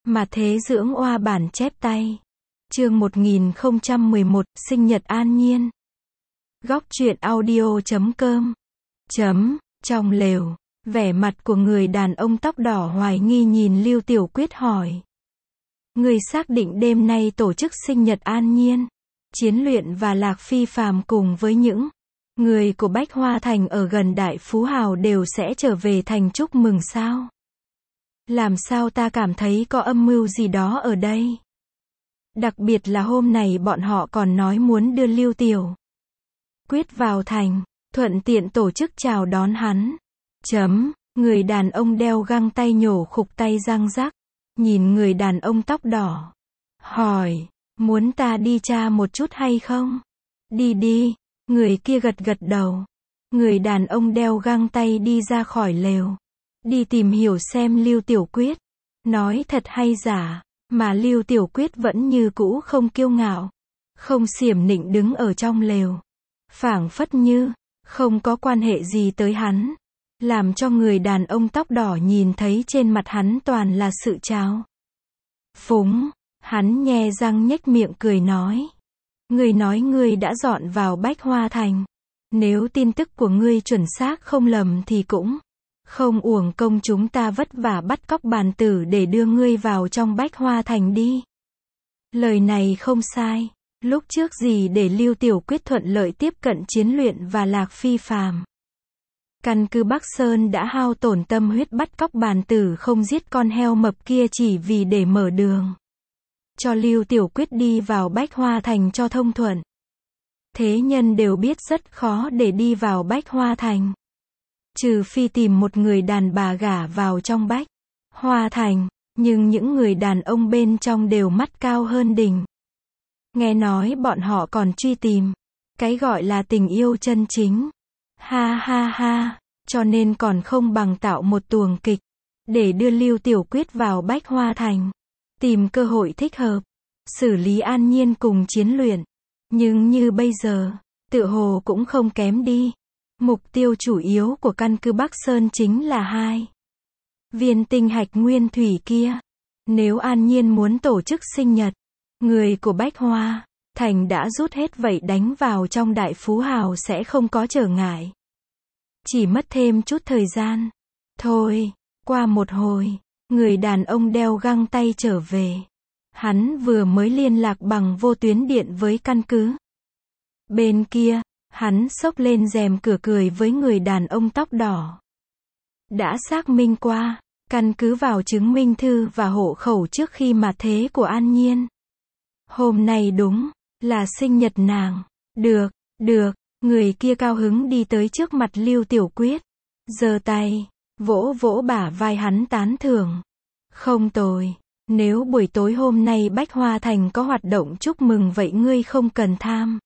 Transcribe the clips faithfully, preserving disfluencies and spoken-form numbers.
Mà thế dưỡng oa bản chép tay. Chương một nghìn không trăm mười một, sinh nhật An Nhiên. Góc truyện audio chấm com. Chấm, trong lều, vẻ mặt của người đàn ông tóc đỏ hoài nghi nhìn Lưu Tiểu Quyết hỏi. Người xác định đêm nay tổ chức sinh nhật An Nhiên. Chiến Luyện và Lạc Phi Phàm cùng với những người của Bách Hoa Thành ở gần Đại Phú Hào đều sẽ trở về thành chúc mừng sao? Làm sao ta cảm thấy có âm mưu gì đó ở đây? Đặc biệt là hôm này bọn họ còn nói muốn đưa Lưu Tiểu Quyết vào thành, thuận tiện tổ chức chào đón hắn. Chấm, người đàn ông đeo găng tay nhổ khục tay răng rắc, nhìn người đàn ông tóc đỏ. Hỏi, muốn ta đi tra một chút hay không? Đi đi, người kia gật gật đầu. Người đàn ông đeo găng tay đi ra khỏi lều. Đi tìm hiểu xem Lưu Tiểu Quyết nói thật hay giả, mà Lưu Tiểu Quyết vẫn như cũ không kiêu ngạo, không xiểm nịnh đứng ở trong lều, phảng phất như không có quan hệ gì tới hắn, làm cho người đàn ông tóc đỏ nhìn thấy trên mặt hắn toàn là sự trào phúng. Hắn nhe răng nhếch miệng cười nói, ngươi nói ngươi đã dọn vào Bách Hoa Thành, nếu tin tức của ngươi chuẩn xác không lầm thì cũng không uổng công chúng ta vất vả bắt cóc bàn tử để đưa ngươi vào trong Bách Hoa Thành đi. Lời này không sai. Lúc trước gì để Lưu Tiểu Quyết thuận lợi tiếp cận Chiến Luyện và Lạc Phi Phàm. Căn cứ Bắc Sơn đã hao tổn tâm huyết bắt cóc bàn tử không giết con heo mập kia chỉ vì để mở đường cho Lưu Tiểu Quyết đi vào Bách Hoa Thành cho thông thuận. Thế nhân đều biết rất khó để đi vào Bách Hoa Thành, trừ phi tìm một người đàn bà gả vào trong Bách Hoa Thành, nhưng những người đàn ông bên trong đều mắt cao hơn đỉnh. Nghe nói bọn họ còn truy tìm cái gọi là tình yêu chân chính. Ha ha ha, cho nên còn không bằng tạo một tuồng kịch để đưa Lưu Tiểu Quyết vào Bách Hoa Thành, tìm cơ hội thích hợp xử lý An Nhiên cùng Chiến Luyện. Nhưng như bây giờ, tựa hồ cũng không kém đi. Mục tiêu chủ yếu của căn cứ Bắc Sơn chính là hai viên tinh hạch nguyên thủy kia. Nếu An Nhiên muốn tổ chức sinh nhật, người của Bách Hoa Thành đã rút hết vậy đánh vào trong Đại Phú Hào sẽ không có trở ngại. Chỉ mất thêm chút thời gian. Thôi, qua một hồi, người đàn ông đeo găng tay trở về. Hắn vừa mới liên lạc bằng vô tuyến điện với căn cứ. Bên kia, hắn xốc lên rèm cửa cười với người đàn ông tóc đỏ. Đã xác minh qua, căn cứ vào chứng minh thư và hộ khẩu trước khi mà thế của An Nhiên. Hôm nay đúng là sinh nhật nàng. Được, được, người kia cao hứng đi tới trước mặt Lưu Tiểu Quyết. Giơ tay, vỗ vỗ bả vai hắn tán thưởng. Không tồi, nếu buổi tối hôm nay Bách Hoa Thành có hoạt động chúc mừng vậy ngươi không cần tham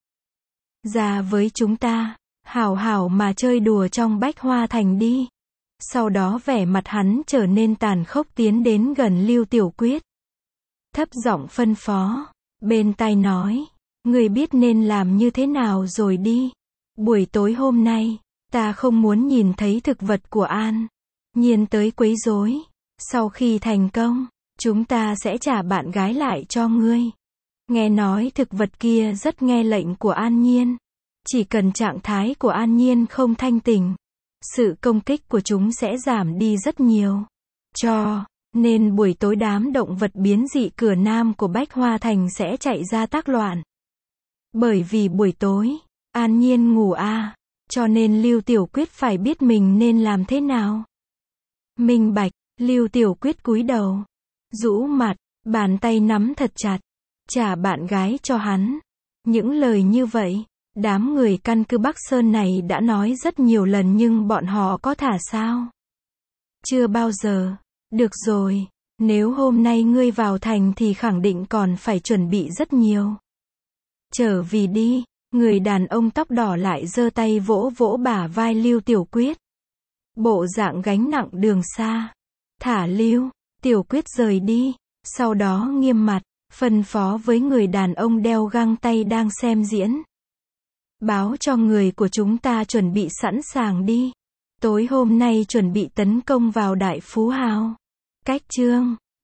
ra với chúng ta, hảo hảo mà chơi đùa trong Bách Hoa Thành đi. Sau đó vẻ mặt hắn trở nên tàn khốc tiến đến gần Lưu Tiểu Quyết. Thấp giọng phân phó, bên tai nói, ngươi biết nên làm như thế nào rồi đi. Buổi tối hôm nay, ta không muốn nhìn thấy thực vật của An Nhiên tới quấy rối. Sau khi thành công, chúng ta sẽ trả bạn gái lại cho ngươi. Nghe nói thực vật kia rất nghe lệnh của An Nhiên. Chỉ cần trạng thái của An Nhiên không thanh tỉnh, sự công kích của chúng sẽ giảm đi rất nhiều. Cho nên buổi tối đám động vật biến dị cửa nam của Bách Hoa Thành sẽ chạy ra tác loạn. Bởi vì buổi tối, An Nhiên ngủ a, cho nên Lưu Tiểu Quyết phải biết mình nên làm thế nào. Minh bạch, Lưu Tiểu Quyết cúi đầu, rũ mặt, bàn tay nắm thật chặt, trả bạn gái cho hắn. Những lời như vậy, đám người căn cứ Bắc Sơn này đã nói rất nhiều lần nhưng bọn họ có thả sao? Chưa bao giờ. Được rồi, nếu hôm nay ngươi vào thành thì khẳng định còn phải chuẩn bị rất nhiều. Trở vì đi, người đàn ông tóc đỏ lại giơ tay vỗ vỗ bả vai Lưu Tiểu Quyết. Bộ dạng gánh nặng đường xa. Thả Lưu Tiểu Quyết rời đi, sau đó nghiêm mặt, phân phó với người đàn ông đeo găng tay đang xem diễn. Báo cho người của chúng ta chuẩn bị sẵn sàng đi. Tối hôm nay chuẩn bị tấn công vào Đại Phú Hào. Cách chương